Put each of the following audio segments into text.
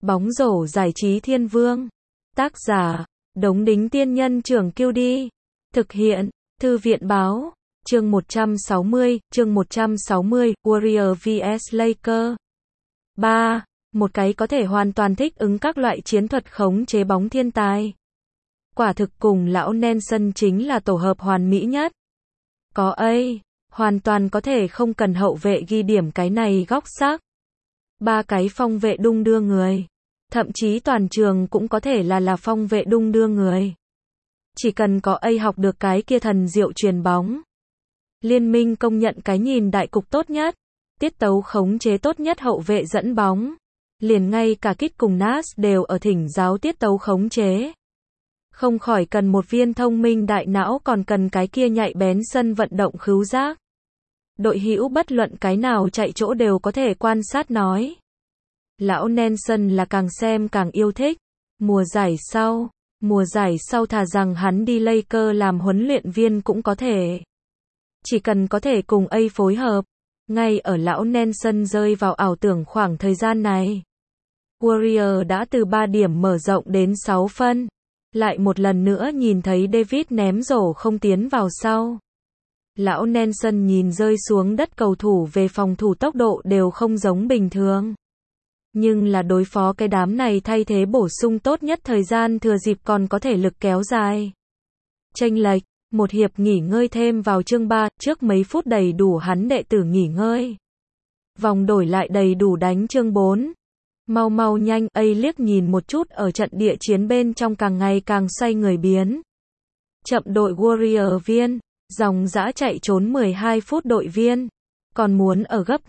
Bóng rổ giải trí thiên vương. Tác giả, Đống Đính Tiên Nhân Trưởng Kiêu Đi. Thực hiện, Thư viện Báo. Chương 160, Warrior vs Lakers. 3. Một cái có thể hoàn toàn thích ứng các loại chiến thuật khống chế bóng thiên tài. Quả thực cùng lão Nelson chính là tổ hợp hoàn mỹ nhất. Có hoàn toàn có thể không cần hậu vệ ghi điểm cái này góc sắc. 3 cái phong vệ đung đưa người. Thậm chí toàn trường cũng có thể là phong vệ đung đưa người. Chỉ cần có học được cái kia thần diệu truyền bóng. Liên minh công nhận cái nhìn đại cục tốt nhất. Tiết tấu khống chế tốt nhất hậu vệ dẫn bóng. Liền ngay cả Kit cùng Nas đều ở thỉnh giáo tiết tấu khống chế. Không khỏi cần một viên thông minh đại não, còn cần cái kia nhạy bén sân vận động khứu giác. Đội hữu bất luận cái nào chạy chỗ đều có thể quan sát nói. Lão Nelson là càng xem càng yêu thích. Mùa giải sau thà rằng hắn đi Lakers làm huấn luyện viên cũng có thể. Chỉ cần có thể cùng phối hợp. Ngay ở lão Nelson rơi vào ảo tưởng khoảng thời gian này, Warrior đã từ 3 điểm mở rộng đến 6 phân. Lại một lần nữa nhìn thấy David ném rổ không tiến vào sau. Lão Nelson nhìn rơi xuống đất cầu thủ về phòng thủ tốc độ đều không giống bình thường. Nhưng là đối phó cái đám này thay thế bổ sung tốt nhất thời gian thừa dịp còn có thể lực kéo dài. Chênh lệch, một hiệp nghỉ ngơi thêm vào chương 3, trước mấy phút đầy đủ hắn đệ tử nghỉ ngơi. Vòng đổi lại đầy đủ đánh chương 4. Mau nhanh, liếc nhìn một chút ở trận địa chiến bên trong càng ngày càng xoay người biến. Chậm đội Warrior viên, dòng dã chạy trốn 12 phút đội viên. Còn muốn ở gấp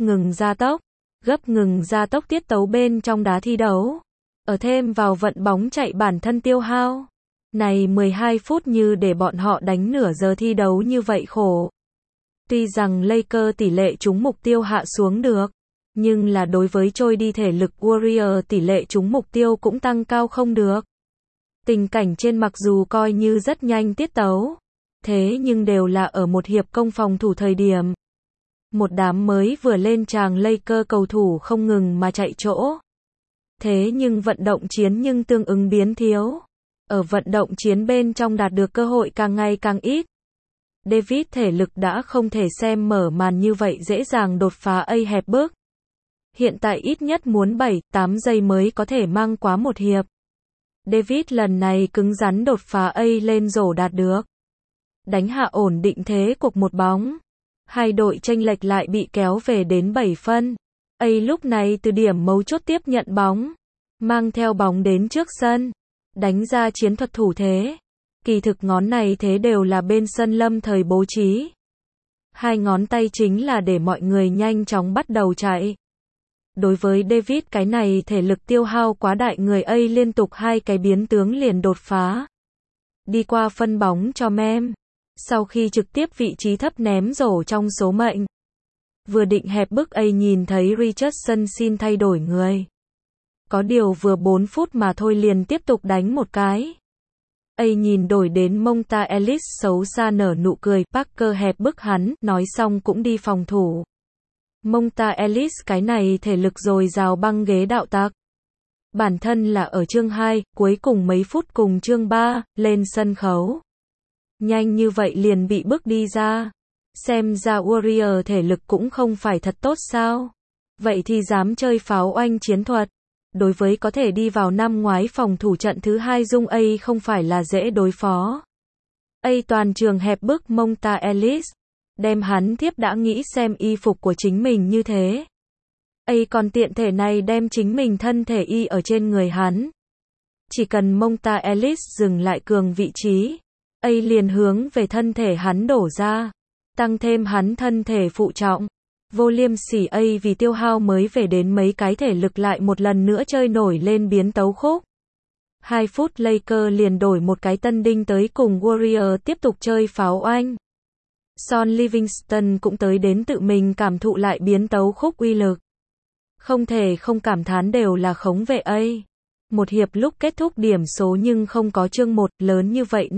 ngừng gia tốc tiết tấu bên trong đá thi đấu. Ở thêm vào vận bóng chạy bản thân tiêu hao. Này 12 phút như để bọn họ đánh nửa giờ thi đấu như vậy khổ. Tuy rằng Lakers tỷ lệ trúng mục tiêu hạ xuống được, nhưng là đối với trôi đi thể lực Warrior tỷ lệ trúng mục tiêu cũng tăng cao không được. Tình cảnh trên mặc dù coi như rất nhanh tiết tấu, thế nhưng đều là ở một hiệp công phòng thủ thời điểm. Một đám mới vừa lên tràng Lakers cầu thủ không ngừng mà chạy chỗ. Thế nhưng vận động chiến nhưng tương ứng biến thiếu. Ở vận động chiến bên trong đạt được cơ hội càng ngày càng ít. David thể lực đã không thể xem mở màn như vậy dễ dàng đột phá hẹp bước. Hiện tại ít nhất muốn 7-8 giây mới có thể mang quá một hiệp. David lần này cứng rắn đột phá lên rổ đạt được. Đánh hạ ổn định thế cuộc một bóng. Hai đội chênh lệch lại bị kéo về đến 7 phân. Lúc này từ điểm mấu chốt tiếp nhận bóng. Mang theo bóng đến trước sân. Đánh ra chiến thuật thủ thế. Kỳ thực ngón này thế đều là bên sân lâm thời bố trí. 2 ngón tay chính là để mọi người nhanh chóng bắt đầu chạy. Đối với David cái này thể lực tiêu hao quá đại người liên tục 2 cái biến tướng liền đột phá. Đi qua phân bóng cho Mem. Sau khi trực tiếp vị trí thấp ném rổ trong số mệnh. Vừa định hẹp bức nhìn thấy Richardson xin thay đổi người. Có điều vừa 4 phút mà thôi liền tiếp tục đánh một cái. Nhìn đổi đến Monta Ellis xấu xa nở nụ cười, Parker hẹp bức hắn, nói xong cũng đi phòng thủ. Monta Ellis cái này thể lực dồi dào băng ghế đạo tặc. Bản thân là ở chương 2, cuối cùng mấy phút cùng chương 3, lên sân khấu. Nhanh như vậy liền bị bức đi ra. Xem ra Warrior thể lực cũng không phải thật tốt sao. Vậy thì dám chơi pháo oanh chiến thuật. Đối với có thể đi vào năm ngoái phòng thủ trận thứ 2 Dung không phải là dễ đối phó. Toàn trường hẹp bức Monta Ellis. Đem hắn tiếp đã nghĩ xem y phục của chính mình như thế. Còn tiện thể này đem chính mình thân thể ở trên người hắn. Chỉ cần Monta Ellis dừng lại cường vị trí. Liền hướng về thân thể hắn đổ ra. Tăng thêm hắn thân thể phụ trọng. Vô liêm sỉ vì tiêu hao mới về đến mấy cái thể lực lại một lần nữa chơi nổi lên biến tấu khúc. 2 phút Lakers liền đổi một cái tân đinh tới cùng Warrior tiếp tục chơi pháo oanh. Son Livingston cũng tới đến tự mình cảm thụ lại biến tấu khúc uy lực. Không thể không cảm thán đều là khống vệ Một hiệp lúc kết thúc điểm số nhưng không có chương 1 lớn như vậy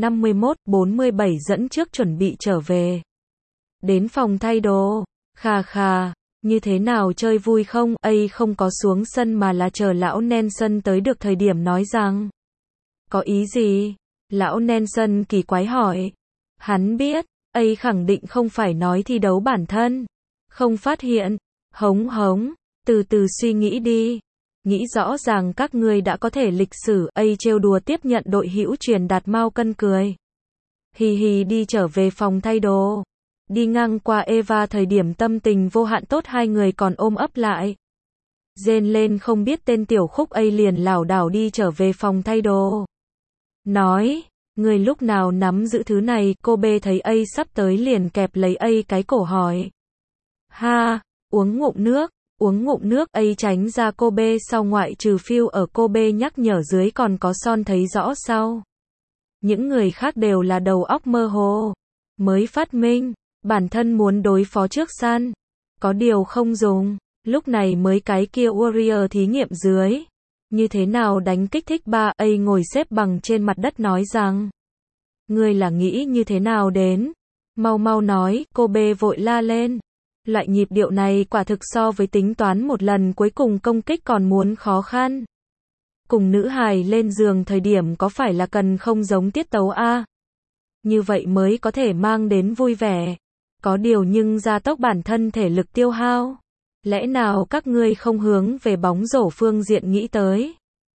51-47 dẫn trước chuẩn bị trở về. Đến phòng thay đồ. Khà, Như thế nào chơi vui không? A không có xuống sân mà là chờ lão Nelson tới được thời điểm nói rằng. Có ý gì? Lão Nelson kỳ quái hỏi. Hắn biết, A khẳng định không phải nói thi đấu bản thân. Không phát hiện. Hống hống, từ từ suy nghĩ đi. Nghĩ rõ ràng các ngươi đã có thể lịch sử. A trêu đùa tiếp nhận đội hữu truyền đạt Mao Cân cười. Hì hì đi trở về phòng thay đồ. Đi ngang qua Eva thời điểm tâm tình vô hạn tốt hai người còn ôm ấp lại. Rên lên không biết tên tiểu khúc A liền lảo đảo đi trở về phòng thay đồ. Nói, người lúc nào nắm giữ thứ này, cô B thấy A sắp tới liền kẹp lấy A cái cổ hỏi. Ha, uống ngụm nước, A tránh ra cô B sau ngoại trừ phiêu ở cô B nhắc nhở dưới còn có son thấy rõ sau. Những người khác đều là đầu óc mơ hồ. Mới phát minh, bản thân muốn đối phó trước săn. Có điều không dùng, lúc này mới cái kia Warrior thí nghiệm dưới. Như thế nào đánh kích thích ba? A ngồi xếp bằng trên mặt đất nói rằng. Ngươi là nghĩ như thế nào đến? Mau mau nói, cô B vội la lên. Loại nhịp điệu này quả thực so với tính toán một lần cuối cùng công kích còn muốn khó khăn. Cùng nữ hài lên giường thời điểm có phải là cần không giống tiết tấu a? Như vậy mới có thể mang đến vui vẻ. Có điều nhưng gia tốc bản thân thể lực tiêu hao. Lẽ nào các ngươi không hướng về bóng rổ phương diện nghĩ tới?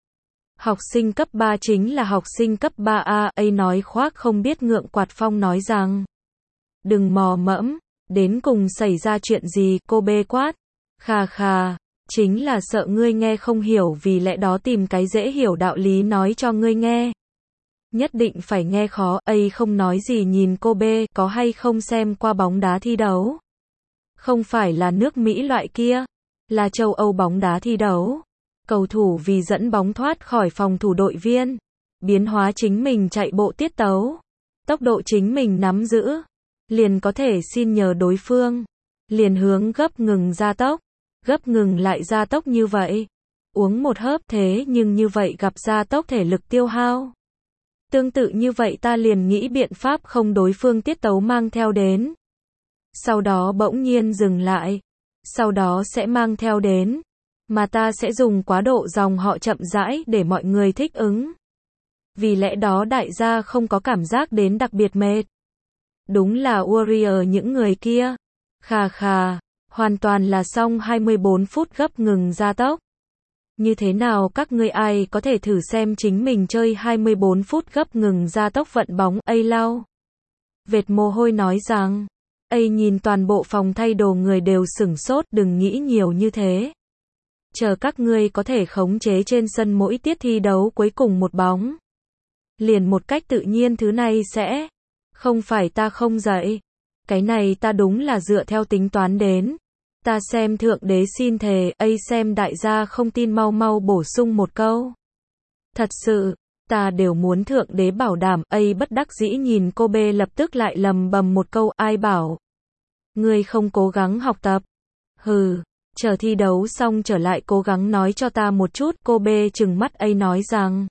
Học sinh cấp 3 chính là học sinh cấp 3A. A nói khoác không biết ngượng quạt phong nói rằng. Đừng mò mẫm, đến cùng xảy ra chuyện gì? Cô B quát. Khà khà, chính là sợ ngươi nghe không hiểu vì lẽ đó tìm cái dễ hiểu đạo lý nói cho ngươi nghe. Nhất định phải nghe khó. A không nói gì nhìn cô B, có hay không xem qua bóng đá thi đấu? Không phải là nước Mỹ loại kia, là châu Âu bóng đá thi đấu. Cầu thủ vì dẫn bóng thoát khỏi phòng thủ đội viên, biến hóa chính mình chạy bộ tiết tấu, tốc độ chính mình nắm giữ, liền có thể xin nhờ đối phương, liền hướng gấp ngừng gia tốc, gấp ngừng lại gia tốc như vậy. Uống một hớp thế nhưng như vậy gặp gia tốc thể lực tiêu hao. Tương tự như vậy ta liền nghĩ biện pháp không đối phương tiết tấu mang theo đến. Sau đó bỗng nhiên dừng lại. Sau đó sẽ mang theo đến. Mà ta sẽ dùng quá độ dòng họ chậm rãi để mọi người thích ứng. Vì lẽ đó đại gia không có cảm giác đến đặc biệt mệt. Đúng là Warrior những người kia. Khà khà, hoàn toàn là xong 24 phút gấp ngừng gia tốc. Như thế nào các ngươi ai có thể thử xem chính mình chơi 24 phút gấp ngừng gia tốc vận bóng? A lau vệt mồ hôi nói rằng. A nhìn toàn bộ phòng thay đồ người đều sửng sốt, đừng nghĩ nhiều như thế. Chờ các ngươi có thể khống chế trên sân mỗi tiết thi đấu cuối cùng một bóng. Liền một cách tự nhiên thứ này sẽ. Không phải ta không dạy. Cái này ta đúng là dựa theo tính toán đến. Ta xem thượng đế xin thề. A xem đại gia không tin mau mau bổ sung một câu. Thật sự, ta đều muốn thượng đế bảo đảm. A bất đắc dĩ nhìn cô B lập tức lại lầm bầm một câu. Ai bảo? Ngươi không cố gắng học tập. Hừ, chờ thi đấu xong trở lại cố gắng nói cho ta một chút. Cô B trừng mắt A nói rằng.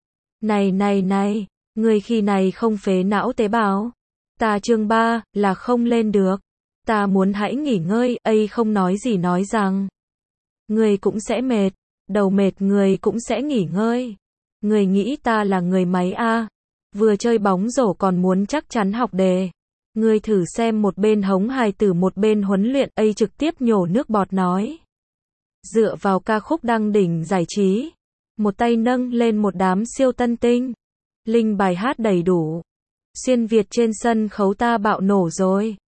Này, ngươi khi này không phế não tế bào. Ta chương 3, là không lên được. Ta muốn hãy nghỉ ngơi. A không nói gì nói rằng. Ngươi cũng sẽ mệt. Đầu mệt người cũng sẽ nghỉ ngơi. Người nghĩ ta là người máy a? Vừa chơi bóng rổ còn muốn chắc chắn học đề. Ngươi thử xem một bên hống hài tử một bên huấn luyện. A trực tiếp nhổ nước bọt nói. Dựa vào ca khúc đăng đỉnh giải trí. Một tay nâng lên một đám siêu tân tinh. Linh bài hát đầy đủ. Xuyên Việt trên sân khấu ta bạo nổ rồi.